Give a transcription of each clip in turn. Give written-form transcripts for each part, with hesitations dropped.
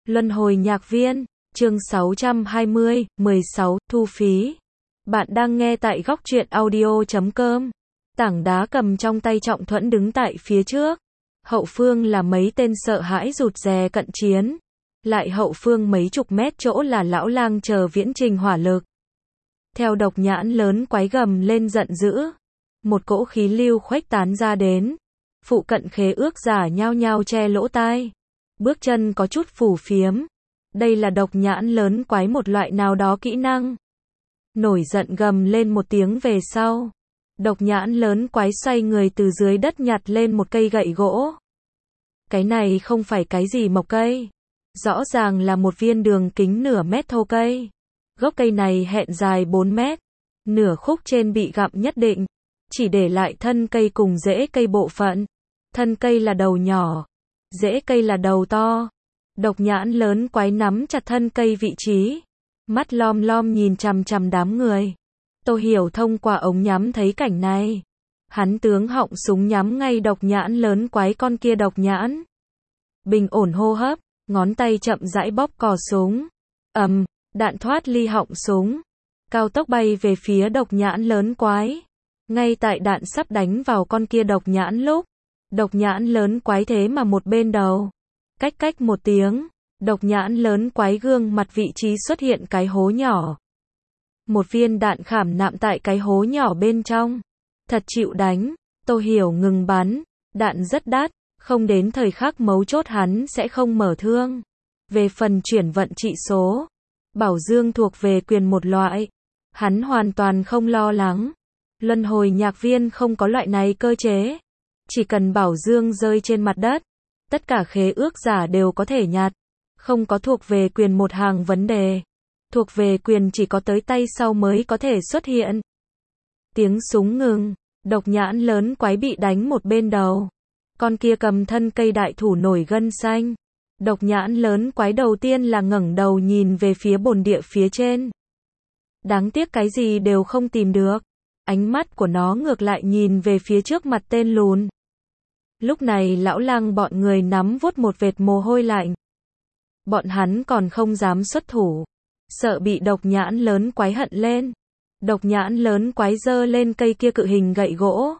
Luân hồi nhạc viên, chương 620, 16, thu phí. Bạn đang nghe tại góc truyện audio.com. Tảng đá cầm trong tay Trọng Thuẫn đứng tại phía trước. Hậu phương là mấy tên sợ hãi rụt rè cận chiến. Lại hậu phương mấy chục mét chỗ là lão lang chờ viễn trình hỏa lực. Theo độc nhãn lớn quái gầm lên giận dữ. Một cỗ khí lưu khuếch tán ra đến. Phụ cận khế ước giả nhao nhao che lỗ tai. Bước chân có chút phù phiếm. Đây là độc nhãn lớn quái một loại nào đó kỹ năng. Nổi giận gầm lên một tiếng về sau. Độc nhãn lớn quái xoay người từ dưới đất nhặt lên một cây gậy gỗ. Cái này không phải cái gì mộc cây. Rõ ràng là một viên đường kính nửa mét thô cây. Gốc cây này hẹn dài 4 mét. Nửa khúc trên bị gặm nhất định. Chỉ để lại thân cây cùng rễ cây bộ phận. Thân cây là đầu nhỏ. Rễ cây là đầu to. Độc nhãn lớn quái nắm chặt thân cây vị trí. Mắt lom lom nhìn chằm chằm đám người. Tô Hiểu thông qua ống nhắm thấy cảnh này. Hắn tướng họng súng nhắm ngay độc nhãn lớn quái con kia độc nhãn. Bình ổn hô hấp, ngón tay chậm rãi bóp cò súng. Đạn thoát ly họng súng. Cao tốc bay về phía độc nhãn lớn quái. Ngay tại đạn sắp đánh vào con kia độc nhãn lúc. Độc nhãn lớn quái thế mà một bên đầu. Cách một tiếng, độc nhãn lớn quái gương mặt vị trí xuất hiện cái hố nhỏ. Một viên đạn khảm nạm tại cái hố nhỏ bên trong. Thật chịu đánh, Tô Hiểu ngừng bắn. Đạn rất đắt, không đến thời khắc mấu chốt hắn sẽ không mở thương. Về phần chuyển vận trị số, bảo dương thuộc về quyền một loại. Hắn hoàn toàn không lo lắng. Luân hồi nhạc viên không có loại này cơ chế. Chỉ cần bảo dương rơi trên mặt đất, tất cả khế ước giả đều có thể nhặt. Không có thuộc về quyền một hàng vấn đề. Thuộc về quyền chỉ có tới tay sau mới có thể xuất hiện. Tiếng súng ngừng, độc nhãn lớn quái bị đánh một bên đầu. Con kia cầm thân cây đại thủ nổi gân xanh. Độc nhãn lớn quái đầu tiên là ngẩng đầu nhìn về phía bồn địa phía trên. Đáng tiếc cái gì đều không tìm được. Ánh mắt của nó ngược lại nhìn về phía trước mặt tên lùn. Lúc này lão lang bọn người nắm vuốt một vệt mồ hôi lạnh. Bọn hắn còn không dám xuất thủ. Sợ bị độc nhãn lớn quái hận lên. Độc nhãn lớn quái giơ lên cây kia cự hình gậy gỗ.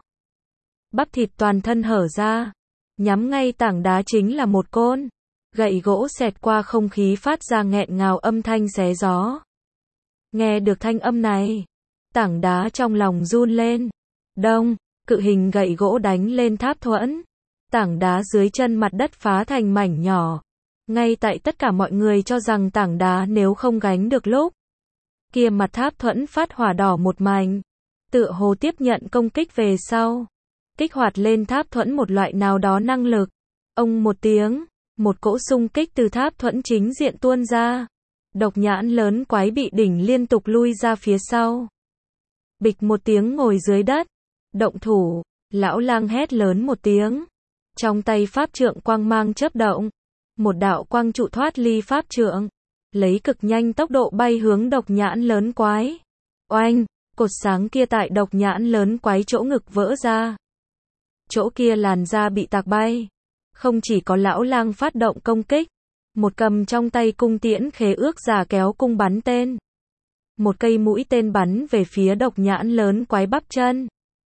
Bắp thịt toàn thân hở ra. Nhắm ngay tảng đá chính là một côn. Gậy gỗ xẹt qua không khí phát ra nghẹn ngào âm thanh xé gió. Nghe được thanh âm này. Tảng đá trong lòng run lên. Đông, cự hình gậy gỗ đánh lên Tháp Thuẫn. Tảng đá dưới chân mặt đất phá thành mảnh nhỏ. Ngay tại tất cả mọi người cho rằng tảng đá nếu không gánh được lúc. Kia mặt Tháp Thuẫn phát hỏa đỏ một mảnh. Tựa hồ tiếp nhận công kích về sau. Kích hoạt lên Tháp Thuẫn một loại nào đó năng lực. Ông một tiếng. Một cỗ xung kích từ Tháp Thuẫn chính diện tuôn ra. Độc nhãn lớn quái bị đỉnh liên tục lui ra phía sau. Bịch một tiếng ngồi dưới đất. Động thủ. Lão lang hét lớn một tiếng. Trong tay pháp trượng quang mang chớp động. Một đạo quang trụ thoát ly pháp trượng. Lấy cực nhanh tốc độ bay hướng độc nhãn lớn quái. Oanh, cột sáng kia tại độc nhãn lớn quái chỗ ngực vỡ ra. Chỗ kia làn da bị tạc bay. Không chỉ có lão lang phát động công kích. Một cầm trong tay cung tiễn khế ước giả kéo cung bắn tên. Một cây mũi tên bắn về phía độc nhãn lớn quái bắp chân.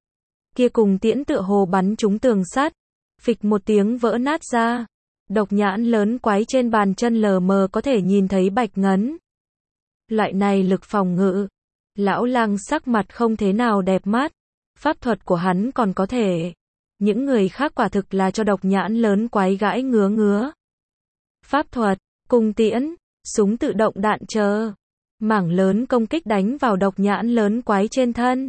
Kia cùng tiễn tựa hồ bắn trúng tường sắt. Phịch một tiếng vỡ nát ra. Độc nhãn lớn quái trên bàn chân lờ mờ có thể nhìn thấy bạch ngấn. Loại này lực phòng ngự. Lão lang sắc mặt không thế nào đẹp mắt. Pháp thuật của hắn còn có thể. Những người khác quả thực là cho độc nhãn lớn quái gãi ngứa. Pháp thuật, cung tiễn, súng tự động đạn chờ. Mảng lớn công kích đánh vào độc nhãn lớn quái trên thân.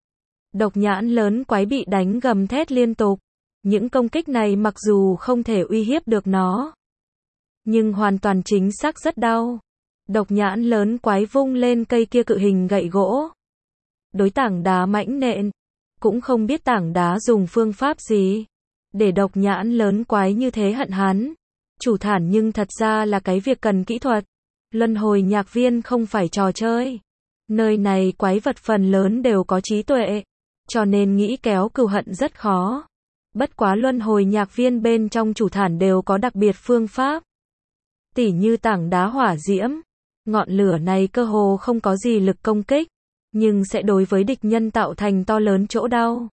Độc nhãn lớn quái bị đánh gầm thét liên tục. Những công kích này mặc dù không thể uy hiếp được nó. Nhưng hoàn toàn chính xác rất đau. Độc nhãn lớn quái vung lên cây kia cự hình gậy gỗ. Đối tảng đá mãnh nện. Cũng không biết tảng đá dùng phương pháp gì. Để độc nhãn lớn quái như thế hận hắn. Chủ thản nhưng thật ra là cái việc cần kỹ thuật. Luân hồi nhạc viên không phải trò chơi. Nơi này quái vật phần lớn đều có trí tuệ. Cho nên nghĩ kéo cừu hận rất khó. Bất quá luân hồi nhạc viên bên trong chủ thản đều có đặc biệt phương pháp. Tỉ như tảng đá hỏa diễm. Ngọn lửa này cơ hồ không có gì lực công kích, nhưng sẽ đối với địch nhân tạo thành to lớn chỗ đau.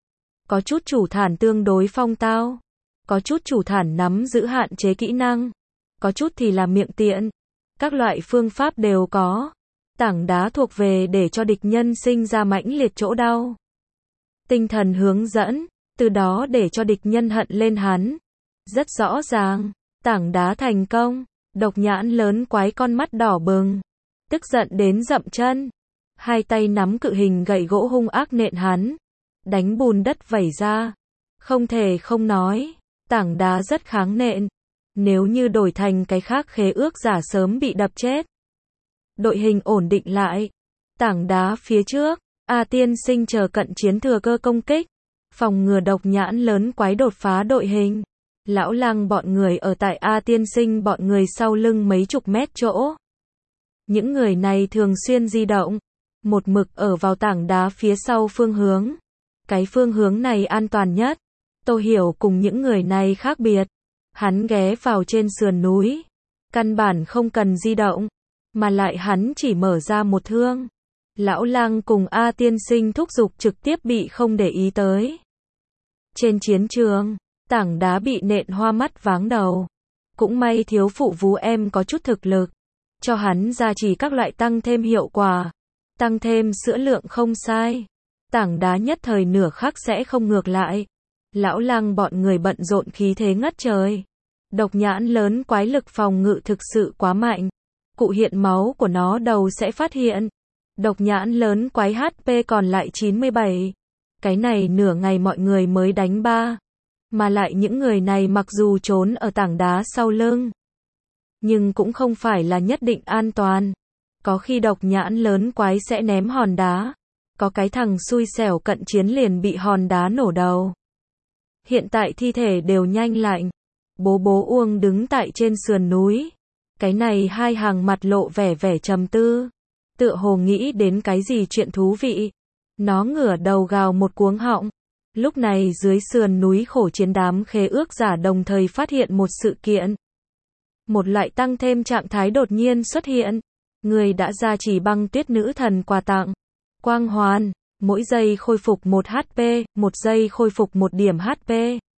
Có chút chủ thản tương đối phong tao. Có chút chủ thản nắm giữ hạn chế kỹ năng. Có chút thì là miệng tiện. Các loại phương pháp đều có. Tảng đá thuộc về để cho địch nhân sinh ra mãnh liệt chỗ đau. Tinh thần hướng dẫn, từ đó để cho địch nhân hận lên hắn. Rất rõ ràng, tảng đá thành công, độc nhãn lớn quái con mắt đỏ bừng, tức giận đến dậm chân. Hai tay nắm cự hình gậy gỗ hung ác nện hắn, đánh bùn đất vẩy ra. Không thể không nói, tảng đá rất kháng nện. Nếu như đổi thành cái khác khế ước giả sớm bị đập chết. Đội hình ổn định lại. Tảng đá phía trước, A Tiên Sinh chờ cận chiến thừa cơ công kích. Phòng ngừa độc nhãn lớn quái đột phá đội hình. Lão Lăng bọn người ở tại A Tiên Sinh bọn người sau lưng mấy chục mét chỗ. Những người này thường xuyên di động. Một mực ở vào tảng đá phía sau phương hướng. Cái phương hướng này an toàn nhất. Tô Hiểu cùng những người này khác biệt. Hắn ghé vào trên sườn núi. Căn bản không cần di động. Mà lại hắn chỉ mở ra một thương. Lão Lăng cùng A Tiên Sinh thúc giục trực tiếp bị không để ý tới. Trên chiến trường, tảng đá bị nện hoa mắt váng đầu. Cũng may thiếu phụ Vú Em có chút thực lực. Cho hắn gia trì các loại tăng thêm hiệu quả. Tăng thêm sữa lượng không sai. Tảng đá nhất thời nửa khắc sẽ không ngược lại. Lão Lăng bọn người bận rộn khí thế ngất trời. Độc nhãn lớn quái lực phòng ngự thực sự quá mạnh. Cụ hiện máu của nó đầu sẽ phát hiện. Độc nhãn lớn quái HP còn lại 97. Cái này nửa ngày mọi người mới đánh 3. Mà lại những người này mặc dù trốn ở tảng đá sau lưng. Nhưng cũng không phải là nhất định an toàn. Có khi độc nhãn lớn quái sẽ ném hòn đá. Có cái thằng xui xẻo cận chiến liền bị hòn đá nổ đầu. Hiện tại thi thể đều nhanh lạnh. Bố bố Uông đứng tại trên sườn núi. Cái này hai hàng mặt lộ vẻ vẻ trầm tư. Tựa hồ nghĩ đến cái gì chuyện thú vị. Nó ngửa đầu gào một cuống họng. Lúc này dưới sườn núi khổ chiến đám khế ước giả đồng thời phát hiện một sự kiện. Một loại tăng thêm trạng thái đột nhiên xuất hiện. Người đã gia trì băng tuyết nữ thần quà tặng. Quang hoàn, mỗi giây khôi phục 1 HP, 1 giây khôi phục 1 điểm HP.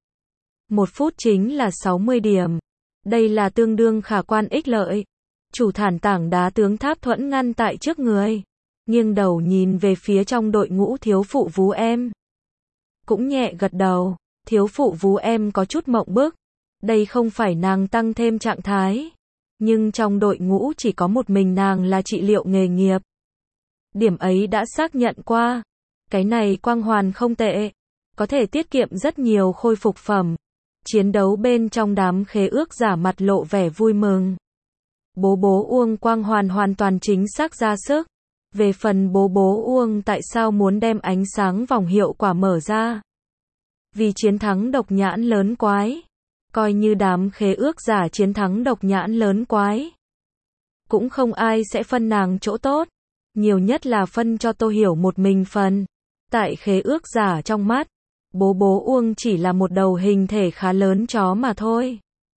1 phút chính là 60 điểm. Đây là tương đương khả quan ích lợi. Chủ thản tảng đá tướng Tháp Thuẫn ngăn tại trước người. Nghiêng đầu nhìn về phía trong đội ngũ thiếu phụ Vú Em. Cũng nhẹ gật đầu. Thiếu phụ Vú Em có chút mộng bức. Đây không phải nàng tăng thêm trạng thái. Nhưng trong đội ngũ chỉ có một mình nàng là trị liệu nghề nghiệp. Điểm ấy đã xác nhận qua. Cái này quang hoàn không tệ. Có thể tiết kiệm rất nhiều khôi phục phẩm. Chiến đấu bên trong đám khế ước giả mặt lộ vẻ vui mừng. Bố bố Uông quang hoàn hoàn toàn chính xác ra sức. Về phần bố bố Uông tại sao muốn đem ánh sáng vòng hiệu quả mở ra? Vì chiến thắng độc nhãn lớn quái. Coi như đám khế ước giả chiến thắng độc nhãn lớn quái. Cũng không ai sẽ phân nàng chỗ tốt. Nhiều nhất là phân cho Tô Hiểu một mình phần. Tại khế ước giả trong mắt, bố bố Uông chỉ là một đầu hình thể khá lớn chó mà thôi.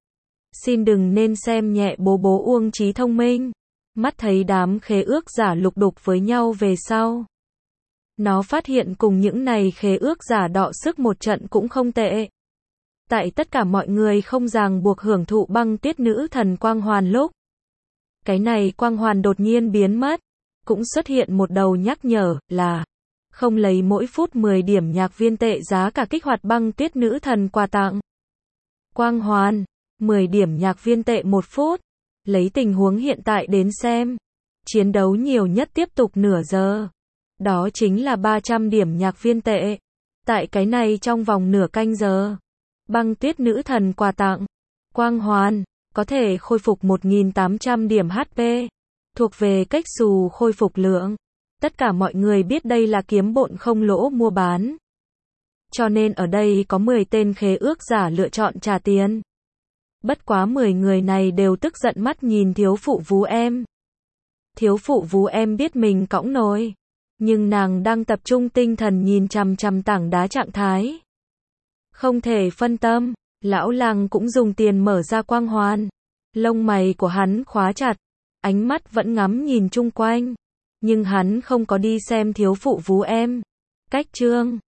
Xin đừng nên xem nhẹ bố bố Uông trí thông minh. Mắt thấy đám khế ước giả lục đục với nhau về sau. Nó phát hiện cùng những này khế ước giả đọ sức một trận cũng không tệ. Tại tất cả mọi người không ràng buộc hưởng thụ băng tuyết nữ thần quang hoàn lúc. Cái này quang hoàn đột nhiên biến mất. Cũng xuất hiện một đầu nhắc nhở là không lấy mỗi phút 10 điểm nhạc viên tệ giá cả kích hoạt băng tuyết nữ thần quà tặng. Quang hoàn, 10 điểm nhạc viên tệ 1 phút. Lấy tình huống hiện tại đến xem. Chiến đấu nhiều nhất tiếp tục nửa giờ. Đó chính là 300 điểm nhạc viên tệ. Tại cái này trong vòng nửa canh giờ. Băng tuyết nữ thần quà tặng. Quang hoàn, có thể khôi phục 1.800 điểm HP. Thuộc về cách xù khôi phục lượng. Tất cả mọi người biết đây là kiếm bộn không lỗ mua bán. Cho nên ở đây có 10 tên khế ước giả lựa chọn trả tiền. Bất quá 10 người này đều tức giận mắt nhìn thiếu phụ Vú Em. Thiếu phụ Vú Em biết mình cõng nồi. Nhưng nàng đang tập trung tinh thần nhìn chằm chằm tảng đá trạng thái. Không thể phân tâm. Lão Lăng cũng dùng tiền mở ra quang hoàn. Lông mày của hắn khóa chặt, ánh mắt vẫn ngắm nhìn chung quanh. Nhưng hắn không có đi xem thiếu phụ vú em. Cách chương